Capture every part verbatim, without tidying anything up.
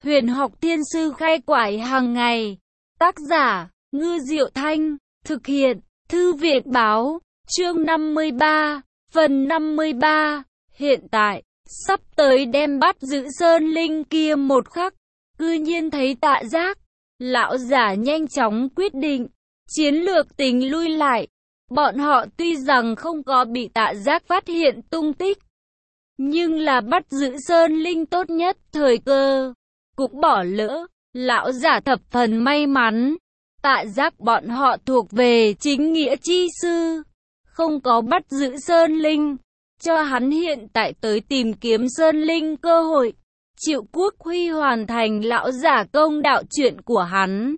Huyền học thiên sư khai quải hàng ngày. Tác giả, Ngư Diệu Thanh. Thực hiện, Thư viện báo. Chương năm mươi ba, phần năm mươi ba. Hiện tại, sắp tới đem bắt giữ Sơn Linh kia một khắc. Cư nhiên thấy Tạ Giác. Lão giả nhanh chóng quyết định. Chiến lược tính lui lại. Bọn họ tuy rằng không có bị Tạ Giác phát hiện tung tích, nhưng là bắt giữ Sơn Linh tốt nhất thời cơ cũng bỏ lỡ. Lão giả thập phần may mắn. Tạ Giác bọn họ thuộc về chính nghĩa chi sư, không có bắt giữ Sơn Linh, cho hắn hiện tại tới tìm kiếm Sơn Linh cơ hội. Triệu Quốc Huy hoàn thành lão giả công đạo chuyện của hắn.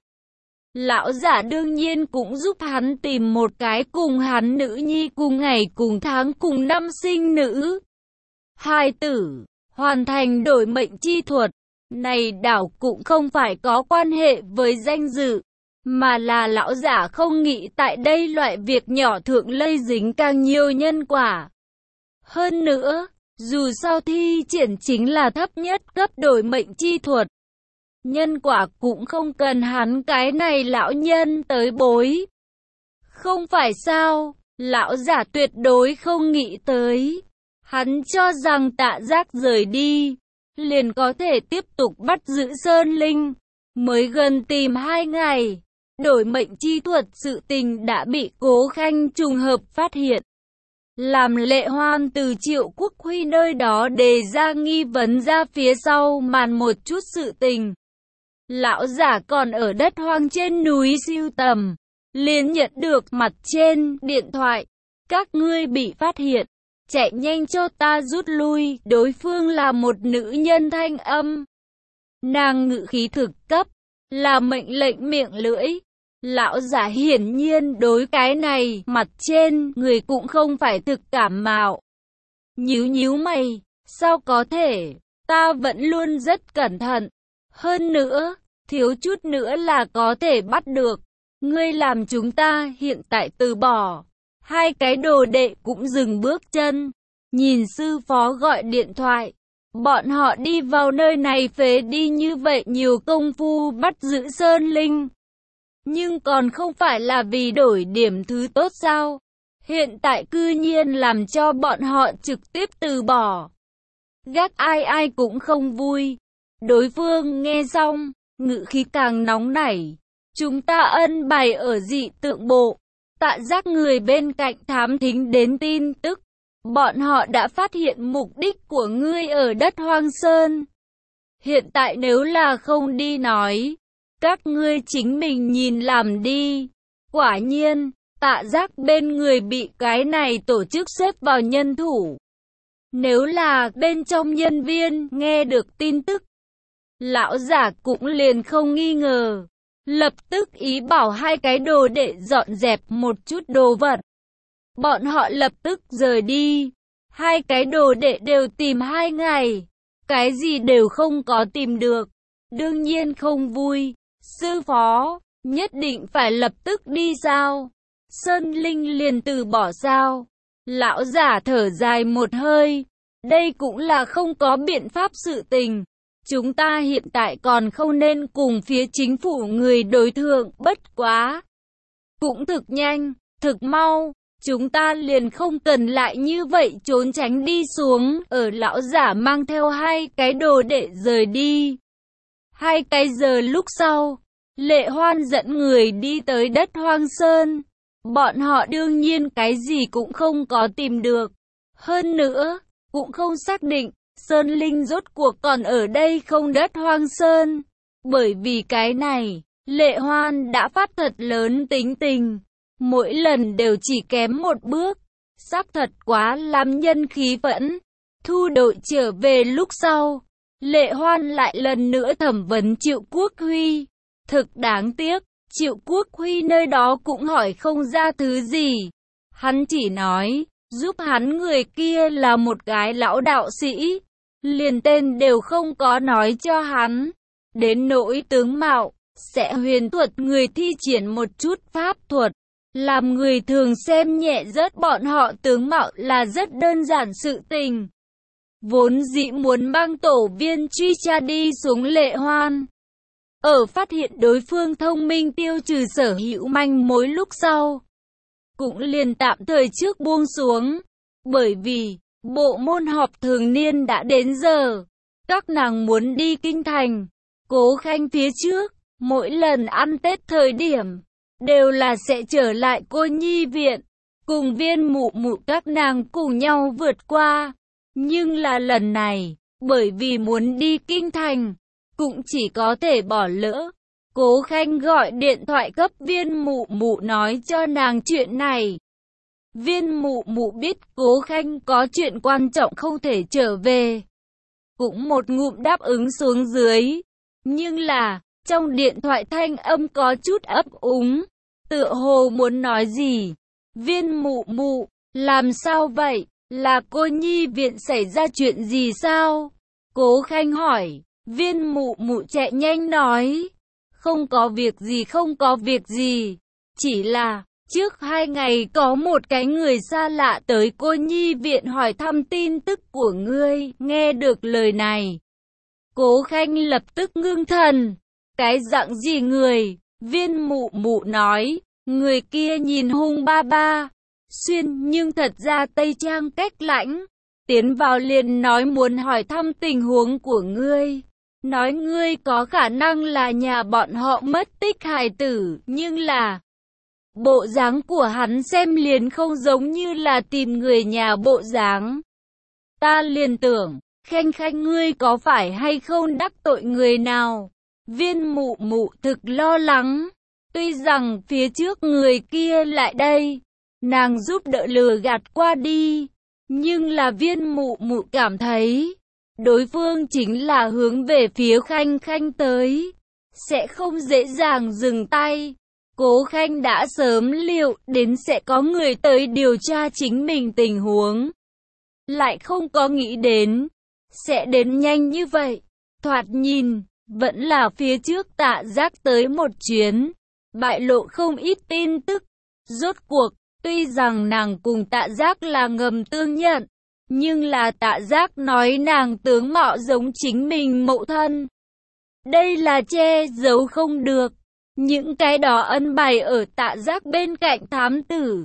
Lão giả đương nhiên cũng giúp hắn tìm một cái cùng hắn nữ nhi cùng ngày cùng tháng cùng năm sinh nữ hai tử, hoàn thành đổi mệnh chi thuật. Này đảo cũng không phải có quan hệ với danh dự, mà là lão giả không nghĩ tại đây loại việc nhỏ thượng lây dính càng nhiều nhân quả. Hơn nữa, dù sao thi triển chính là thấp nhất cấp đổi mệnh chi thuật, nhân quả cũng không cần hắn cái này lão nhân tới bối. Không phải sao, lão giả tuyệt đối không nghĩ tới. Hắn cho rằng Tạ Giác rời đi, liền có thể tiếp tục bắt giữ Sơn Linh. Mới gần tìm hai ngày, đổi mệnh chi thuật sự tình đã bị Cố Khanh trùng hợp phát hiện. Làm Lệ Hoan từ Triệu Quốc Huy nơi đó đề ra nghi vấn ra phía sau màn một chút sự tình. Lão giả còn ở đất hoang trên núi siêu tầm, liền nhận được mặt trên điện thoại. Các ngươi bị phát hiện, chạy nhanh cho ta rút lui. Đối phương là một nữ nhân thanh âm. Nàng ngữ khí thực cấp, là mệnh lệnh miệng lưỡi. Lão giả hiển nhiên đối cái này mặt trên người cũng không phải thực cảm mạo. Nhíu nhíu mày, sao có thể, ta vẫn luôn rất cẩn thận. Hơn nữa, thiếu chút nữa là có thể bắt được. Ngươi làm chúng ta hiện tại từ bỏ. Hai cái đồ đệ cũng dừng bước chân. Nhìn sư phó gọi điện thoại. Bọn họ đi vào nơi này phế đi như vậy nhiều công phu bắt giữ Sơn Linh. Nhưng còn không phải là vì đổi điểm thứ tốt sao? Hiện tại cư nhiên làm cho bọn họ trực tiếp từ bỏ. Gác ai ai cũng không vui. Đối phương nghe xong, ngữ khí càng nóng nảy. Chúng ta ân bày ở dị tượng bộ. Tạ Giác người bên cạnh thám thính đến tin tức. Bọn họ đã phát hiện mục đích của ngươi ở đất Hoang Sơn. Hiện tại nếu là không đi nói, các ngươi chính mình nhìn làm đi. Quả nhiên, Tạ Giác bên người bị cái này tổ chức xếp vào nhân thủ. Nếu là bên trong nhân viên nghe được tin tức, lão giả cũng liền không nghi ngờ. Lập tức ý bảo hai cái đồ đệ dọn dẹp một chút đồ vật. Bọn họ lập tức rời đi. Hai cái đồ đệ đều tìm hai ngày. Cái gì đều không có tìm được. Đương nhiên không vui. Sư phó, nhất định phải lập tức đi sao? Sơn Linh liền từ bỏ sao? Lão giả thở dài một hơi. Đây cũng là không có biện pháp sự tình. Chúng ta hiện tại còn không nên cùng phía chính phủ người đối thượng, bất quá. Cũng thực nhanh, thực mau, chúng ta liền không cần lại như vậy trốn tránh đi xuống. Ở lão giả mang theo hai cái đồ đệ rời đi. Hai cái giờ lúc sau, Lệ Hoan dẫn người đi tới đất Hoang Sơn. Bọn họ đương nhiên cái gì cũng không có tìm được. Hơn nữa, cũng không xác định Sơn Linh rốt cuộc còn ở đây không đất Hoang Sơn. Bởi vì cái này, Lệ Hoan đã phát thật lớn tính tình. Mỗi lần đều chỉ kém một bước. Sắp thật quá làm nhân khí phẫn. Thu đội trở về lúc sau, Lệ Hoan lại lần nữa thẩm vấn Triệu Quốc Huy. Thực đáng tiếc, Triệu Quốc Huy nơi đó cũng hỏi không ra thứ gì. Hắn chỉ nói, giúp hắn người kia là một cái lão đạo sĩ. Liền tên đều không có nói cho hắn. Đến nỗi tướng mạo, sẽ huyền thuật người thi triển một chút pháp thuật. Làm người thường xem nhẹ rớt bọn họ tướng mạo là rất đơn giản sự tình. vốn dĩ muốn mang tổ viên truy tra đi xuống Lệ Hoan. Ở phát hiện đối phương thông minh tiêu trừ sở hữu manh mối lúc sau, cũng liền tạm thời trước buông xuống, bởi vì bộ môn họp thường niên đã đến giờ, các nàng muốn đi kinh thành. Cố Khanh phía trước, mỗi lần ăn Tết thời điểm, đều là sẽ trở lại cô nhi viện, cùng Viên Mụ Mụ các nàng cùng nhau vượt qua. Nhưng là lần này, bởi vì muốn đi kinh thành, cũng chỉ có thể bỏ lỡ. Cố Khanh gọi điện thoại cấp Viên Mụ Mụ nói cho nàng chuyện này. Viên Mụ Mụ biết Cố Khanh có chuyện quan trọng không thể trở về, cũng một ngụm đáp ứng xuống dưới. Nhưng là, trong điện thoại thanh âm có chút ấp úng, tựa hồ muốn nói gì. Viên Mụ Mụ, làm sao vậy? Là cô nhi viện xảy ra chuyện gì sao? Cố Khanh hỏi. Viên Mụ Mụ chạy nhanh nói, không có việc gì, không có việc gì, chỉ là trước hai ngày có một cái người xa lạ tới cô nhi viện hỏi thăm tin tức của ngươi. Nghe được lời này, Cố Khanh lập tức ngưng thần. Cái dạng gì người? Viên Mụ Mụ nói, người kia nhìn hung ba ba, xuyên nhưng thật ra tây trang cách lãnh, tiến vào liền nói muốn hỏi thăm tình huống của ngươi. Nói ngươi có khả năng là nhà bọn họ mất tích hài tử, nhưng là bộ dáng của hắn xem liền không giống như là tìm người nhà bộ dáng. Ta liền tưởng, Khanh Khanh ngươi có phải hay không đắc tội người nào? Viên Mụ Mụ thực lo lắng, tuy rằng phía trước người kia lại đây, nàng giúp đỡ lừa gạt qua đi, nhưng là Viên Mụ Mụ cảm thấy đối phương chính là hướng về phía Khanh Khanh tới, sẽ không dễ dàng dừng tay. Cố Khanh đã sớm liệu đến sẽ có người tới điều tra chính mình tình huống, lại không có nghĩ đến sẽ đến nhanh như vậy. Thoạt nhìn, vẫn là phía trước Tạ Giác tới một chuyến, bại lộ không ít tin tức. Rốt cuộc, tuy rằng nàng cùng Tạ Giác là ngầm tương nhận, nhưng là Tạ Giác nói nàng tướng mạo giống chính mình mẫu thân. Đây là che giấu không được. Những cái đó ân bày ở Tạ Giác bên cạnh thám tử,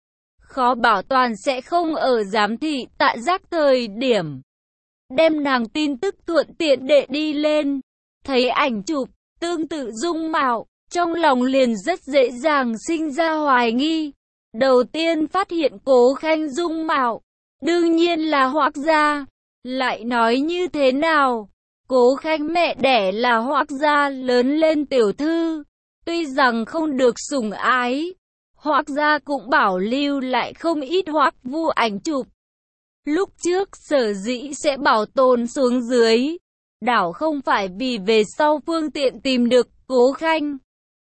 khó bảo toàn sẽ không ở giám thị Tạ Giác thời điểm đem nàng tin tức thuận tiện đệ đi lên. Thấy ảnh chụp tương tự dung mạo, trong lòng liền rất dễ dàng sinh ra hoài nghi. Đầu tiên phát hiện Cố Khanh dung mạo, đương nhiên là Hoác gia. Lại nói như thế nào, Cố Khanh mẹ đẻ là Hoác gia lớn lên tiểu thư, tuy rằng không được sủng ái, Hoác gia cũng bảo lưu lại không ít Hoác Vu ảnh chụp. Lúc trước sở dĩ sẽ bảo tồn xuống dưới, đảo không phải vì về sau phương tiện tìm được Cố Khanh,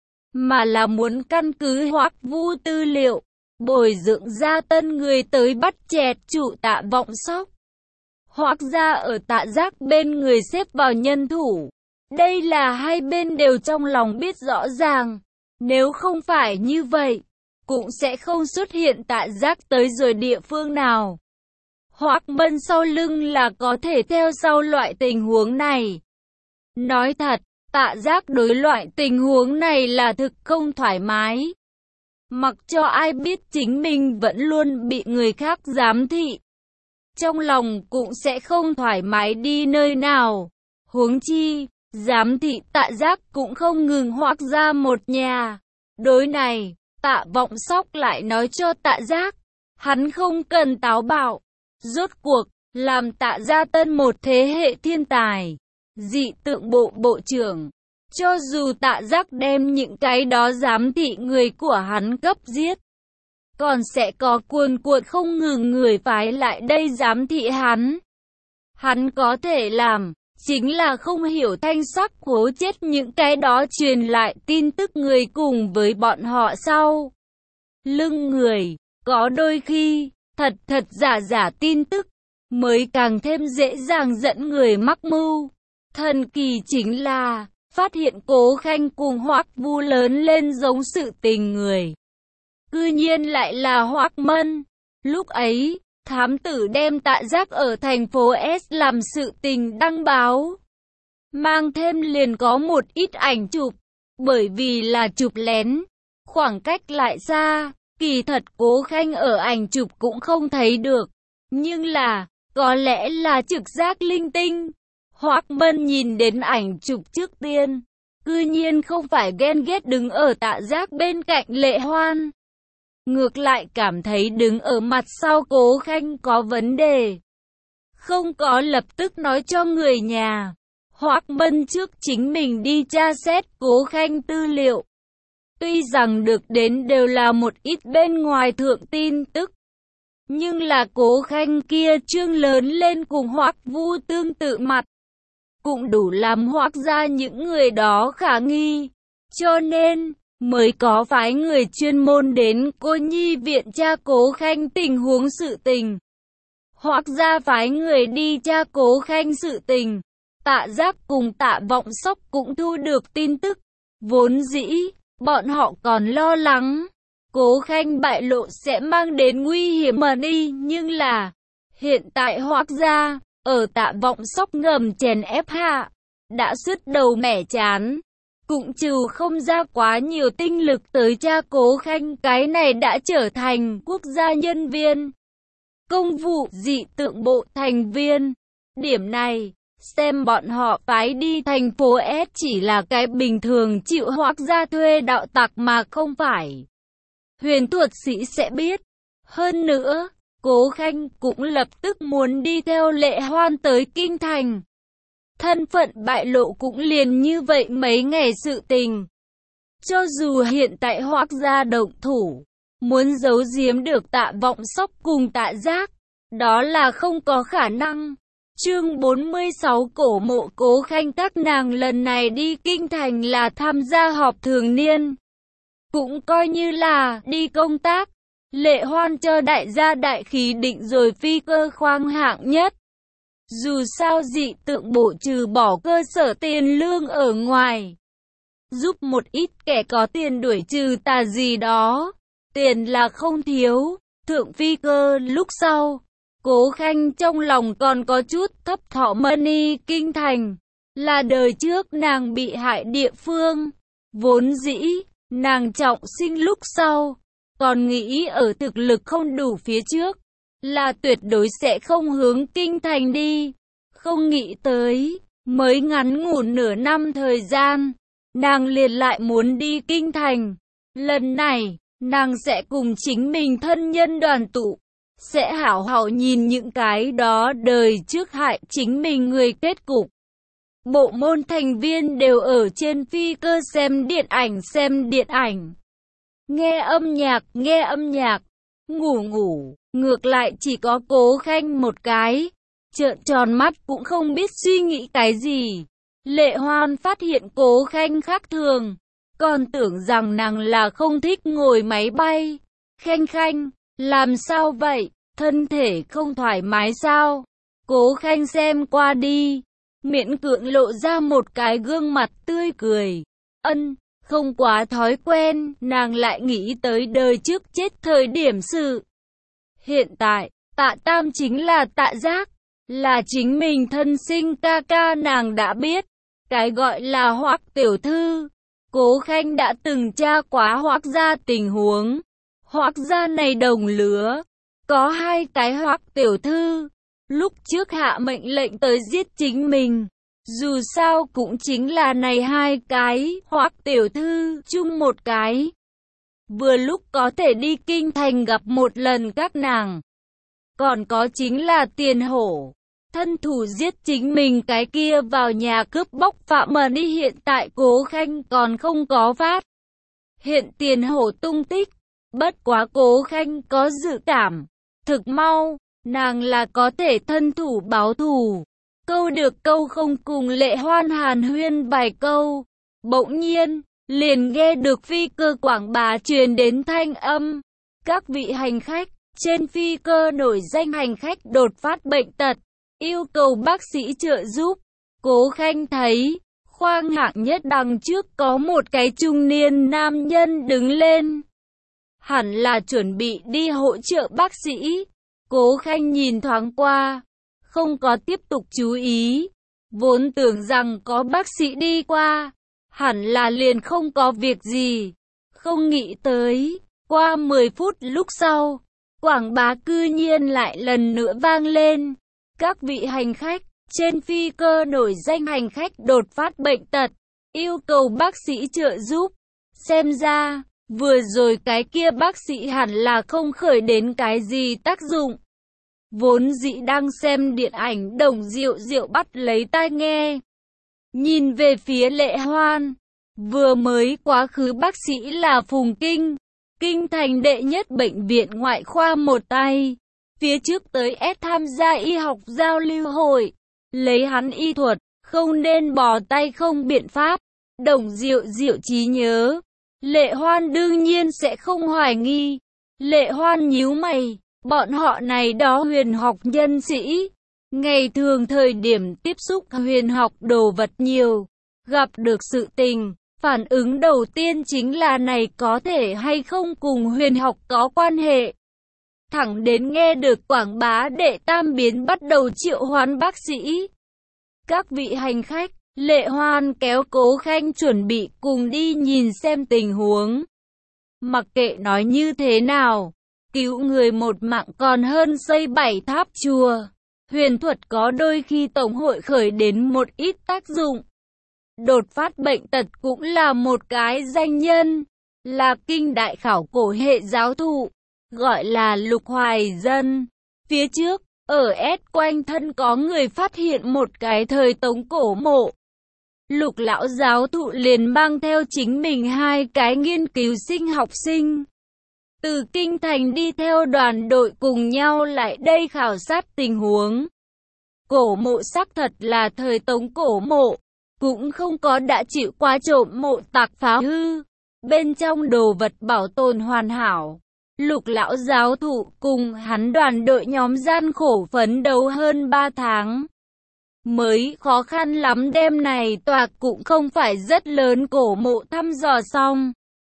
mà là muốn căn cứ Hoác Vu tư liệu, bồi dưỡng ra tân người tới bắt chẹt chủ Tạ Vọng Sóc. Hoác gia ở Tạ Giác bên người xếp vào nhân thủ. Đây là hai bên đều trong lòng biết rõ ràng. Nếu không phải như vậy, cũng sẽ không xuất hiện Tạ Giác tới rồi địa phương nào. Hoác Mân sau lưng là có thể theo sau loại tình huống này. Nói thật, Tạ Giác đối loại tình huống này là thực không thoải mái. Mặc cho ai biết chính mình vẫn luôn bị người khác giám thị, trong lòng cũng sẽ không thoải mái đi nơi nào. Huống chi, giám thị Tạ Giác cũng không ngừng Hoác ra một nhà. Đối này, Tạ Vọng Sóc lại nói cho Tạ Giác, hắn không cần táo bạo. Rốt cuộc, làm Tạ gia tân một thế hệ thiên tài, dị tượng bộ bộ trưởng. Cho dù Tạ Giác đem những cái đó giám thị người của hắn cấp giết, còn sẽ có cuồn cuộn không ngừng người phái lại đây giám thị hắn. Hắn có thể làm, chính là không hiểu thanh sắc cố chết những cái đó truyền lại tin tức người cùng với bọn họ sau lưng người. Có đôi khi, thật thật giả giả tin tức, mới càng thêm dễ dàng dẫn người mắc mưu. Thần kỳ chính là, phát hiện Cố Khanh cùng Hoác Vu lớn lên giống sự tình người, cư nhiên lại là Hoác Mân. Lúc ấy, thám tử đem Tạ Giác ở thành phố S làm sự tình đăng báo. Mang thêm liền có một ít ảnh chụp, bởi vì là chụp lén, khoảng cách lại xa, kỳ thật Cố Khanh ở ảnh chụp cũng không thấy được. Nhưng là, có lẽ là trực giác linh tinh. Hoắc Mân nhìn đến ảnh chụp trước tiên, cư nhiên không phải ghen ghét đứng ở Tạ Giác bên cạnh Lệ Hoan. Ngược lại cảm thấy đứng ở mặt sau Cố Khanh có vấn đề. Không có lập tức nói cho người nhà. Hoắc Mân trước chính mình đi tra xét Cố Khanh tư liệu. Tuy rằng được đến đều là một ít bên ngoài thượng tin tức, nhưng là Cố Khanh kia trương lớn lên cùng Hoắc Vu tương tự mặt, cũng đủ làm Hoắc gia những người đó khả nghi. Cho nên, mới có phái người chuyên môn đến cô nhi viện tra Cố Khanh tình huống sự tình. Hoắc gia phái người đi tra Cố Khanh sự tình. Tạ Giác cùng Tạ Vọng Sóc cũng thu được tin tức. Vốn dĩ, bọn họ còn lo lắng Cố Khanh bại lộ sẽ mang đến nguy hiểm mà đi, nhưng là hiện tại Hoắc gia ở Tạ Vọng Sóc ngầm chèn ép hạ, đã sứt đầu mẻ chán, cũng trừ không ra quá nhiều tinh lực tới tra Cố Khanh, cái này đã trở thành quốc gia nhân viên, công vụ dị tượng bộ thành viên. Điểm này, xem bọn họ phái đi thành phố S chỉ là cái bình thường chịu Hoắc gia thuê đạo tặc mà không phải huyền thuật sĩ sẽ biết. Hơn nữa, Cố Khanh cũng lập tức muốn đi theo Lệ Hoan tới Kinh Thành. Thân phận bại lộ cũng liền như vậy mấy ngày sự tình. Cho dù hiện tại Hoắc gia động thủ, muốn giấu giếm được Tạ Vọng Sóc cùng Tạ Giác, đó là không có khả năng. Chương bốn mươi sáu cổ mộ Cố Khanh. Các nàng lần này đi Kinh Thành là tham gia họp thường niên, cũng coi như là đi công tác. Lệ Hoan cho đại gia đại khí định rồi phi cơ khoang hạng nhất. Dù sao dị tượng bộ trừ bỏ cơ sở tiền lương ở ngoài, giúp một ít kẻ có tiền đuổi trừ tà gì đó, tiền là không thiếu. Thượng phi cơ lúc sau, Cố Khanh trong lòng còn có chút thấp thỏm. Money Kinh Thành là đời trước nàng bị hại địa phương. Vốn dĩ, nàng trọng sinh lúc sau, còn nghĩ ở thực lực không đủ phía trước, là tuyệt đối sẽ không hướng Kinh Thành đi. Không nghĩ tới, mới ngắn ngủn nửa năm thời gian, nàng liền lại muốn đi Kinh Thành. Lần này, nàng sẽ cùng chính mình thân nhân đoàn tụ, sẽ hảo hảo nhìn những cái đó đời trước hại chính mình người kết cục. Bộ môn thành viên đều ở trên phi cơ xem điện ảnh xem điện ảnh, nghe âm nhạc nghe âm nhạc, ngủ ngủ. Ngược lại chỉ có Cố Khanh một cái, trợn tròn mắt cũng không biết suy nghĩ cái gì. Lệ Hoan phát hiện Cố Khanh khác thường, còn tưởng rằng nàng là không thích ngồi máy bay. Khanh Khanh, làm sao vậy? Thân thể không thoải mái sao? Cố Khanh xem qua đi, miễn cưỡng lộ ra một cái gương mặt tươi cười. Ân, không quá thói quen. Nàng lại nghĩ tới đời trước chết thời điểm sự. Hiện tại, Tạ Tam chính là Tạ Giác, là chính mình thân sinh ca ca. Nàng đã biết, cái gọi là Hoắc tiểu thư. Cố Khanh đã từng tra quá Hoắc gia tình huống. Hoắc gia này đồng lứa, có hai cái Hoắc tiểu thư. Lúc trước hạ mệnh lệnh tới giết chính mình, dù sao cũng chính là này hai cái Hoắc tiểu thư chung một cái. Vừa lúc có thể đi Kinh Thành gặp một lần các nàng. Còn có chính là Tiền Hổ, thân thủ giết chính mình cái kia vào nhà cướp bóc Phạm Mờ Đi. Hiện tại Cố Khanh còn không có phát hiện Tiền Hổ tung tích. Bất quá Cố Khanh có dự cảm, thực mau, nàng là có thể thân thủ báo thù. Câu được câu không cùng Lệ Hoan hàn huyên vài câu, bỗng nhiên, liền nghe được phi cơ quảng bá truyền đến thanh âm. Các vị hành khách, trên phi cơ nổi danh hành khách đột phát bệnh tật, yêu cầu bác sĩ trợ giúp. Cố Khanh thấy, khoang hạng nhất đằng trước có một cái trung niên nam nhân đứng lên. Hẳn là chuẩn bị đi hỗ trợ bác sĩ. Cố Khanh nhìn thoáng qua, không có tiếp tục chú ý. Vốn tưởng rằng có bác sĩ đi qua, hẳn là liền không có việc gì. Không nghĩ tới, qua mười phút lúc sau, quảng bá cư nhiên lại lần nữa vang lên. Các vị hành khách, trên phi cơ nổi danh hành khách đột phát bệnh tật, yêu cầu bác sĩ trợ giúp. Xem ra, vừa rồi cái kia bác sĩ hẳn là không khởi đến cái gì tác dụng. Vốn dĩ đang xem điện ảnh Đồng Diệu Diệu bắt lấy tai nghe. Nhìn về phía Lệ Hoan, vừa mới quá khứ bác sĩ là Phùng Kinh, kinh thành đệ nhất bệnh viện ngoại khoa một tay. Phía trước tới S tham gia y học giao lưu hội, lấy hắn y thuật, không nên bỏ tay không biện pháp. Đồng Diệu Diệu trí nhớ, Lệ Hoan đương nhiên sẽ không hoài nghi. Lệ Hoan nhíu mày, bọn họ này đó huyền học nhân sĩ, ngày thường thời điểm tiếp xúc huyền học đồ vật nhiều, gặp được sự tình, phản ứng đầu tiên chính là này có thể hay không cùng huyền học có quan hệ. Thẳng đến nghe được quảng bá đệ tam biến bắt đầu triệu hoán bác sĩ. Các vị hành khách, Lệ Hoan kéo Cố Khanh chuẩn bị cùng đi nhìn xem tình huống. Mặc kệ nói như thế nào, cứu người một mạng còn hơn xây bảy tháp chùa. Huyền thuật có đôi khi tổng hội khởi đến một ít tác dụng. Đột phát bệnh tật cũng là một cái danh nhân, là kinh đại khảo cổ hệ giáo thụ, gọi là Lục Hoài Dân. Phía trước, ở S quanh thân có người phát hiện một cái thời Tống cổ mộ. Lục lão giáo thụ liền mang theo chính mình hai cái nghiên cứu sinh học sinh. Từ kinh thành đi theo đoàn đội cùng nhau lại đây khảo sát tình huống. Cổ mộ xác thật là thời Tống cổ mộ, cũng không có đã chịu qua trộm mộ tạc phá hư. Bên trong đồ vật bảo tồn hoàn hảo. Lục lão giáo thụ cùng hắn đoàn đội nhóm gian khổ phấn đấu hơn ba tháng. Mới khó khăn lắm đêm này tòa cũng không phải rất lớn cổ mộ thăm dò xong.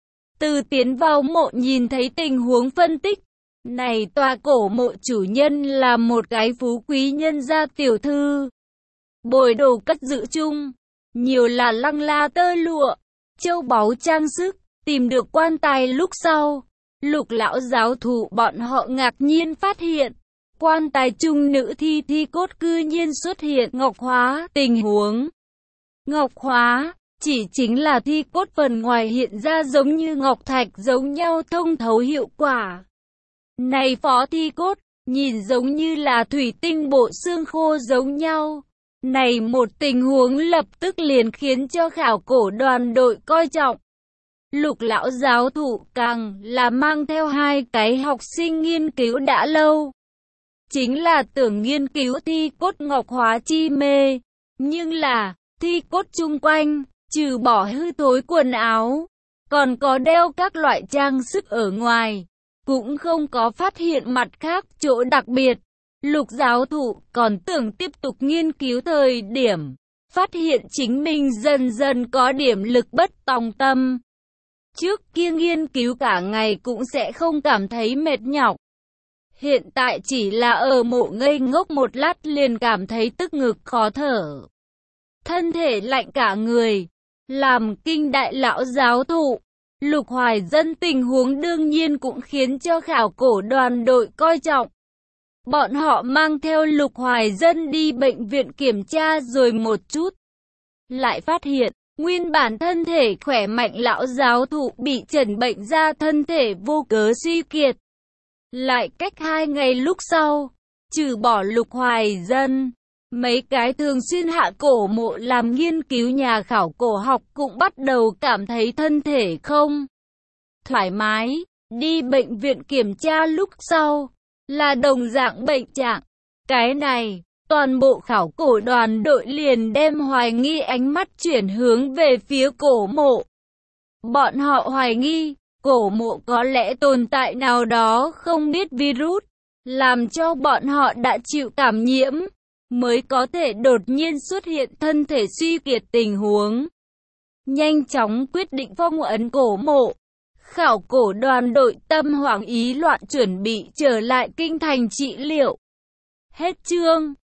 Từ tiến vào mộ nhìn thấy tình huống phân tích. Này tòa cổ mộ chủ nhân là một cái phú quý nhân gia tiểu thư. Bồi đồ cất giữ chung, nhiều là lăng la tơ lụa, châu báu trang sức, tìm được quan tài lúc sau. Lục lão giáo thụ bọn họ ngạc nhiên phát hiện, quan tài chung nữ thi thi cốt cư nhiên xuất hiện ngọc hóa tình huống. Ngọc hóa, chỉ chính là thi cốt phần ngoài hiện ra giống như ngọc thạch giống nhau thông thấu hiệu quả. Này phó thi cốt, nhìn giống như là thủy tinh bộ xương khô giống nhau. Này một tình huống lập tức liền khiến cho khảo cổ đoàn đội coi trọng. Lục lão giáo thụ càng là mang theo hai cái học sinh nghiên cứu đã lâu. Chính là tưởng nghiên cứu thi cốt ngọc hóa chi mê. Nhưng là, thi cốt chung quanh, trừ bỏ hư thối quần áo, còn có đeo các loại trang sức ở ngoài, cũng không có phát hiện mặt khác chỗ đặc biệt. Lục giáo thụ còn tưởng tiếp tục nghiên cứu thời điểm, phát hiện chính mình dần dần có điểm lực bất tòng tâm. Trước kia nghiên cứu cả ngày cũng sẽ không cảm thấy mệt nhọc. Hiện tại chỉ là ở mộ ngây ngốc một lát liền cảm thấy tức ngực khó thở. Thân thể lạnh cả người, làm kinh đại lão giáo thụ. Lục Hoài Dân tình huống đương nhiên cũng khiến cho khảo cổ đoàn đội coi trọng. Bọn họ mang theo Lục Hoài Dân đi bệnh viện kiểm tra rồi một chút. Lại phát hiện, nguyên bản thân thể khỏe mạnh lão giáo thụ bị chẩn bệnh ra thân thể vô cớ suy kiệt. Lại cách hai ngày lúc sau, trừ bỏ Lục Hoài Dân, mấy cái thường xuyên hạ cổ mộ làm nghiên cứu nhà khảo cổ học cũng bắt đầu cảm thấy thân thể không thoải mái. Đi bệnh viện kiểm tra lúc sau, là đồng dạng bệnh trạng. Cái này, toàn bộ khảo cổ đoàn đội liền đem hoài nghi ánh mắt chuyển hướng về phía cổ mộ. Bọn họ hoài nghi, cổ mộ có lẽ tồn tại nào đó không biết virus, làm cho bọn họ đã chịu cảm nhiễm, mới có thể đột nhiên xuất hiện thân thể suy kiệt tình huống. Nhanh chóng quyết định phong ấn cổ mộ. Khảo cổ đoàn đội tâm hoảng ý loạn chuẩn bị trở lại kinh thành trị liệu. Hết chương.